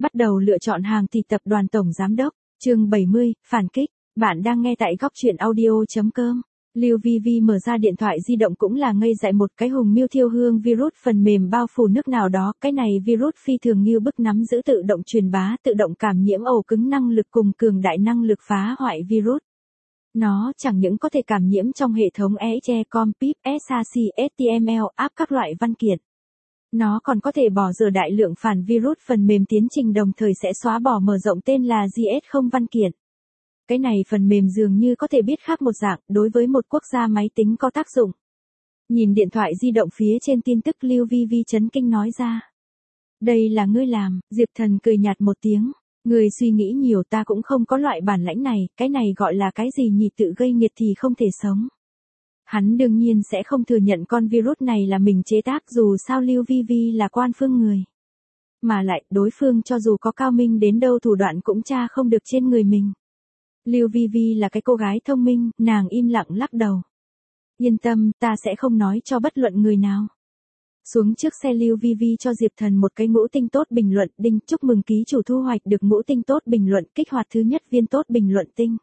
Bắt đầu lựa chọn hàng thì tập đoàn tổng giám đốc, chương 70, phản kích. Bạn đang nghe tại góc truyện audio.com. Lưu Vi Vi mở ra điện thoại di động cũng là ngây dại, một cái hùng miêu thiêu hương virus phần mềm bao phủ nước nào đó. Cái này virus phi thường như bức nắm giữ tự động truyền bá, tự động cảm nhiễm ổ cứng năng lực cùng cường đại năng lực phá hoại virus. Nó chẳng những có thể cảm nhiễm trong hệ thống EXE-COM, PIP, SAC, HTML, app các loại văn kiện. Nó còn có thể bỏ dở đại lượng phản virus phần mềm tiến trình đồng thời sẽ xóa bỏ mở rộng tên là JS0 văn kiện. Cái này phần mềm dường như có thể biết khác một dạng, đối với một quốc gia máy tính có tác dụng. Nhìn điện thoại di động phía trên tin tức, Lưu Vi Vi chấn kinh nói ra. Đây là ngươi làm. Diệp Thần cười nhạt một tiếng. Ngươi suy nghĩ nhiều, ta cũng không có loại bản lãnh này, cái này gọi là cái gì nhỉ, tự gây nghiệt thì không thể sống. Hắn đương nhiên sẽ không thừa nhận con virus này là mình chế tác, dù sao Lưu Vi Vi là quan phương người. Mà lại, đối phương cho dù có cao minh đến đâu thủ đoạn cũng tra không được trên người mình. Lưu Vi Vi là cái cô gái thông minh, nàng im lặng lắc đầu. Yên tâm, ta sẽ không nói cho bất luận người nào. Xuống trước xe, Lưu Vi Vi cho Diệp Thần một cái ngũ tinh tốt bình luận. Đinh, chúc mừng ký chủ thu hoạch được ngũ tinh tốt bình luận, kích hoạt thứ nhất viên tốt bình luận tinh.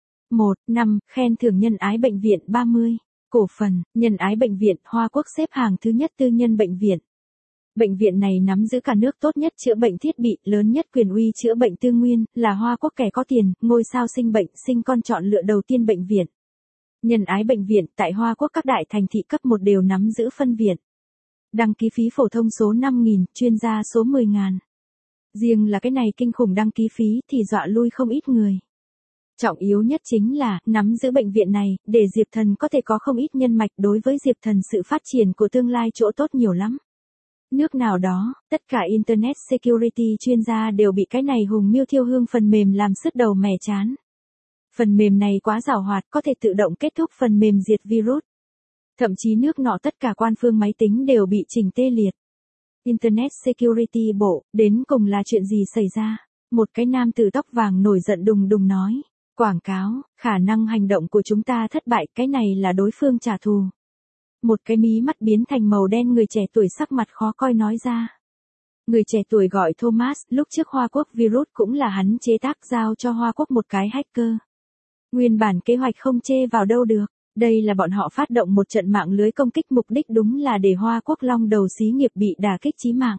1/5, khen thưởng nhân ái bệnh viện 30. Cổ phần, nhân ái bệnh viện, Hoa Quốc xếp hàng thứ nhất tư nhân bệnh viện. Bệnh viện này nắm giữ cả nước tốt nhất chữa bệnh thiết bị, lớn nhất quyền uy chữa bệnh tư nguyên, là Hoa Quốc kẻ có tiền, ngôi sao sinh bệnh, sinh con chọn lựa đầu tiên bệnh viện. Nhân ái bệnh viện, tại Hoa Quốc các đại thành thị cấp 1 đều nắm giữ phân viện. Đăng ký phí phổ thông số 5.000, chuyên gia số 10.000. Riêng là cái này kinh khủng đăng ký phí thì dọa lui không ít người. Trọng yếu nhất chính là, nắm giữ bệnh viện này, để Diệp Thần có thể có không ít nhân mạch, đối với Diệp Thần sự phát triển của tương lai chỗ tốt nhiều lắm. Nước nào đó, tất cả Internet Security chuyên gia đều bị cái này hùng miêu thiêu hương phần mềm làm sứt đầu mẻ chán. Phần mềm này quá giàu hoạt, có thể tự động kết thúc phần mềm diệt virus. Thậm chí nước nọ tất cả quan phương máy tính đều bị chỉnh tê liệt. Internet Security Bộ, đến cùng là chuyện gì xảy ra? Một cái nam tử tóc vàng nổi giận đùng đùng nói. Quảng cáo, khả năng hành động của chúng ta thất bại, cái này là đối phương trả thù. Một cái mí mắt biến thành màu đen người trẻ tuổi sắc mặt khó coi nói ra. Người trẻ tuổi gọi Thomas, lúc trước Hoa Quốc virus cũng là hắn chế tác, giao cho Hoa Quốc một cái hacker. Nguyên bản kế hoạch không chê vào đâu được, đây là bọn họ phát động một trận mạng lưới công kích, mục đích đúng là để Hoa Quốc long đầu xí nghiệp bị đả kích chí mạng.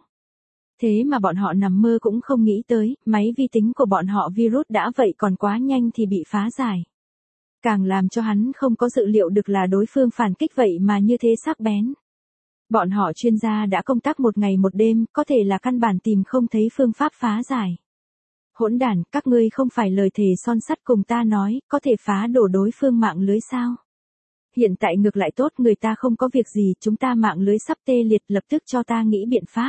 Thế mà bọn họ nằm mơ cũng không nghĩ tới, máy vi tính của bọn họ virus đã vậy còn quá nhanh thì bị phá giải. Càng làm cho hắn không có dự liệu được là đối phương phản kích vậy mà như thế sắc bén. Bọn họ chuyên gia đã công tác một ngày một đêm, có thể là căn bản tìm không thấy phương pháp phá giải. Hỗn đản, các ngươi không phải lời thề son sắt cùng ta nói, có thể phá đổ đối phương mạng lưới sao? Hiện tại ngược lại tốt, người ta không có việc gì, chúng ta mạng lưới sắp tê liệt, lập tức cho ta nghĩ biện pháp.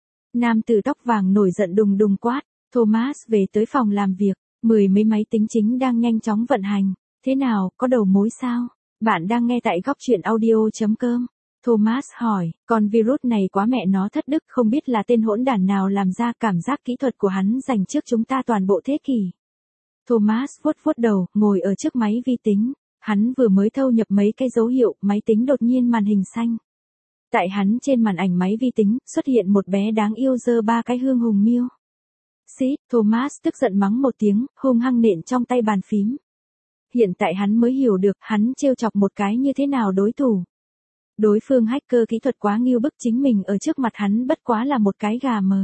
Nam tử tóc vàng nổi giận đùng đùng quát. Thomas về tới phòng làm việc, 10 mấy máy tính chính đang nhanh chóng vận hành. Thế nào, có đầu mối sao? Bạn đang nghe tại góc truyện audio.com. Thomas hỏi, con virus này quá mẹ nó thất đức, không biết là tên hỗn đản nào làm ra, cảm giác kỹ thuật của hắn dành trước chúng ta toàn bộ thế kỷ. Thomas vuốt vuốt đầu, ngồi ở trước máy vi tính. Hắn vừa mới thâu nhập mấy cái dấu hiệu, máy tính đột nhiên màn hình xanh. Tại hắn trên màn ảnh máy vi tính, xuất hiện một bé đáng yêu giơ 3 cái hương hùng miêu. Xít, Thomas tức giận mắng một tiếng, hung hăng nện trong tay bàn phím. Hiện tại hắn mới hiểu được, hắn trêu chọc một cái như thế nào đối thủ. Đối phương hacker kỹ thuật quá nghiêu bức, chính mình ở trước mặt hắn bất quá là một cái gà mờ.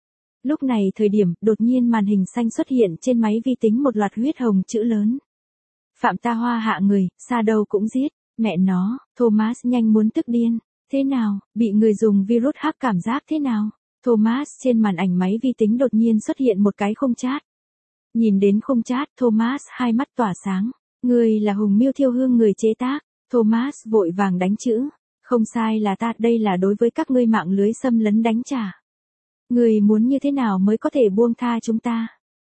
Lúc này thời điểm, đột nhiên màn hình xanh xuất hiện trên máy vi tính một loạt huyết hồng chữ lớn. Phạm ta hoa hạ người, xa đâu cũng giết, mẹ nó, Thomas nhanh muốn tức điên. Thế nào, bị người dùng virus hack cảm giác thế nào? Thomas trên màn ảnh máy vi tính đột nhiên xuất hiện một cái khung chat. Nhìn đến khung chat, Thomas hai mắt tỏa sáng. Người là hùng miêu thiêu hương người chế tác. Thomas vội vàng đánh chữ. Không sai là ta, đây là đối với các ngươi mạng lưới xâm lấn đánh trả. Người muốn như thế nào mới có thể buông tha chúng ta?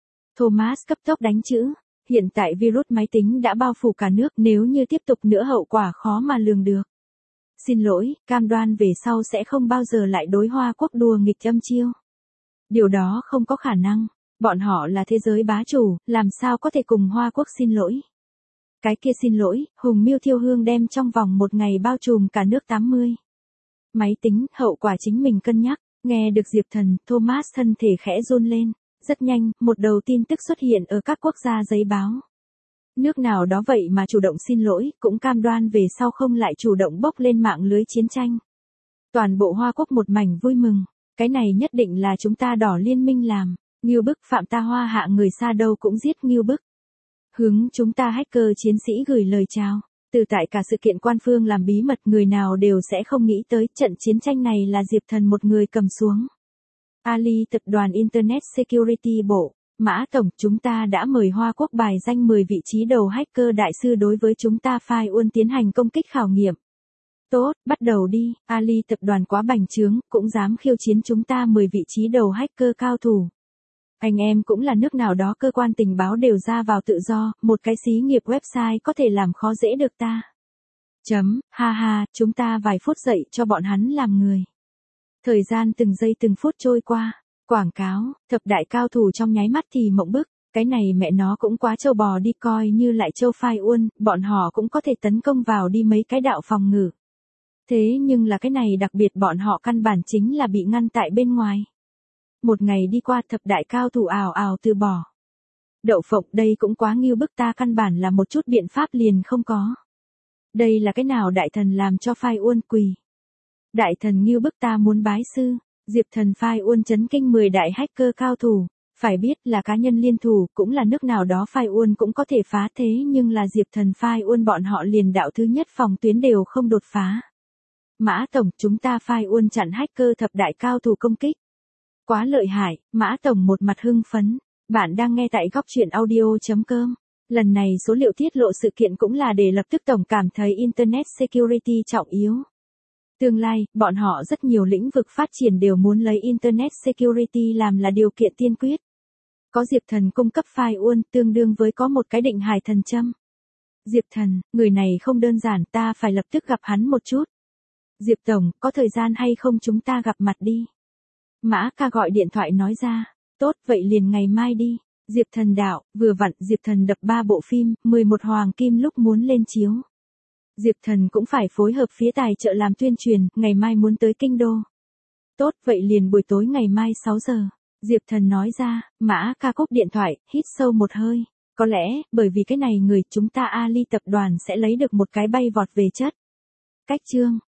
Thomas cấp tốc đánh chữ. Hiện tại virus máy tính đã bao phủ cả nước, nếu như tiếp tục nữa hậu quả khó mà lường được. Xin lỗi, cam đoan về sau sẽ không bao giờ lại đối Hoa Quốc đùa nghịch âm chiêu. Điều đó không có khả năng, bọn họ là thế giới bá chủ, làm sao có thể cùng Hoa Quốc xin lỗi. Cái kia xin lỗi, hùng miêu thiêu hương đem trong vòng một ngày bao trùm cả nước 80. Máy tính, hậu quả chính mình cân nhắc, Nghe được Diệp Thần, Thomas thân thể khẽ run lên. Rất nhanh, một đầu tin tức xuất hiện ở các quốc gia giấy báo. Nước nào đó vậy mà chủ động xin lỗi, cũng cam đoan về sau không lại chủ động bốc lên mạng lưới chiến tranh. Toàn bộ Hoa Quốc một mảnh vui mừng. Cái này nhất định là chúng ta Đỏ Liên minh làm. Ngưu Bức phạm ta Hoa hạ người xa đâu cũng giết Ngưu Bức. Hướng chúng ta hacker chiến sĩ gửi lời chào. Từ tại cả sự kiện quan phương làm bí mật, người nào đều sẽ không nghĩ tới trận chiến tranh này là Diệp Thần một người cầm xuống. Ali tập đoàn Internet Security Bộ, Mã Tổng, chúng ta đã mời Hoa Quốc bài danh 10 vị trí đầu hacker đại sư đối với chúng ta Firewall tiến hành công kích khảo nghiệm. Tốt, bắt đầu đi, Ali tập đoàn quá bành trướng, cũng dám khiêu chiến chúng ta 10 vị trí đầu hacker cao thủ. Anh em cũng là nước nào đó cơ quan tình báo đều ra vào tự do, một cái xí nghiệp website có thể làm khó dễ được ta. Ha ha, chúng ta vài phút dậy cho bọn hắn làm người. Thời gian từng giây từng phút trôi qua, quảng cáo, thập đại cao thủ trong nháy mắt thì mộng bức, cái này mẹ nó cũng quá trâu bò đi, coi như lại châu Firewall, bọn họ cũng có thể tấn công vào đi mấy cái đạo phòng ngự. Thế nhưng là cái này đặc biệt bọn họ căn bản chính là bị ngăn tại bên ngoài. Một ngày đi qua, thập đại cao thủ ào ào từ bỏ. Đậu phộng, đây cũng quá Ngưu Bức, ta căn bản là một chút biện pháp liền không có. Đây là cái nào đại thần làm cho Firewall quỳ. Đại thần Ngưu Bức, ta muốn bái sư. Diệp Thần Firewall chấn kinh 10 đại hacker cao thủ. Phải biết là cá nhân liên thủ, cũng là nước nào đó Firewall cũng có thể phá, thế nhưng là Diệp Thần Firewall bọn họ liền đạo thứ nhất phòng tuyến đều không đột phá. Mã Tổng, chúng ta Firewall chặn hacker thập đại cao thủ công kích. Quá lợi hại, Mã Tổng một mặt hưng phấn. Bạn đang nghe tại góc truyện audio.com. Lần này số liệu tiết lộ sự kiện cũng là để lập tức Tổng cảm thấy Internet Security trọng yếu. Tương lai, bọn họ rất nhiều lĩnh vực phát triển đều muốn lấy Internet Security làm là điều kiện tiên quyết. Có Diệp Thần cung cấp Firewall tương đương với có một cái định hải thần châm. Diệp Thần, người này không đơn giản, ta phải lập tức gặp hắn một chút. Diệp Tổng, có thời gian hay không chúng ta gặp mặt đi. Mã ca gọi điện thoại nói ra, tốt vậy liền ngày mai đi. Diệp Thần đạo, vừa vặn Diệp Thần đập 3 bộ phim, 11 hoàng kim lúc muốn lên chiếu. Diệp Thần cũng phải phối hợp phía tài trợ làm tuyên truyền, ngày mai muốn tới Kinh Đô. Tốt vậy liền buổi tối ngày mai 6 giờ. Diệp Thần nói ra, Mã ca cúp điện thoại, hít sâu một hơi. Có lẽ, bởi vì cái này người chúng ta Ali tập đoàn sẽ lấy được một cái bay vọt về chất. Cách chương.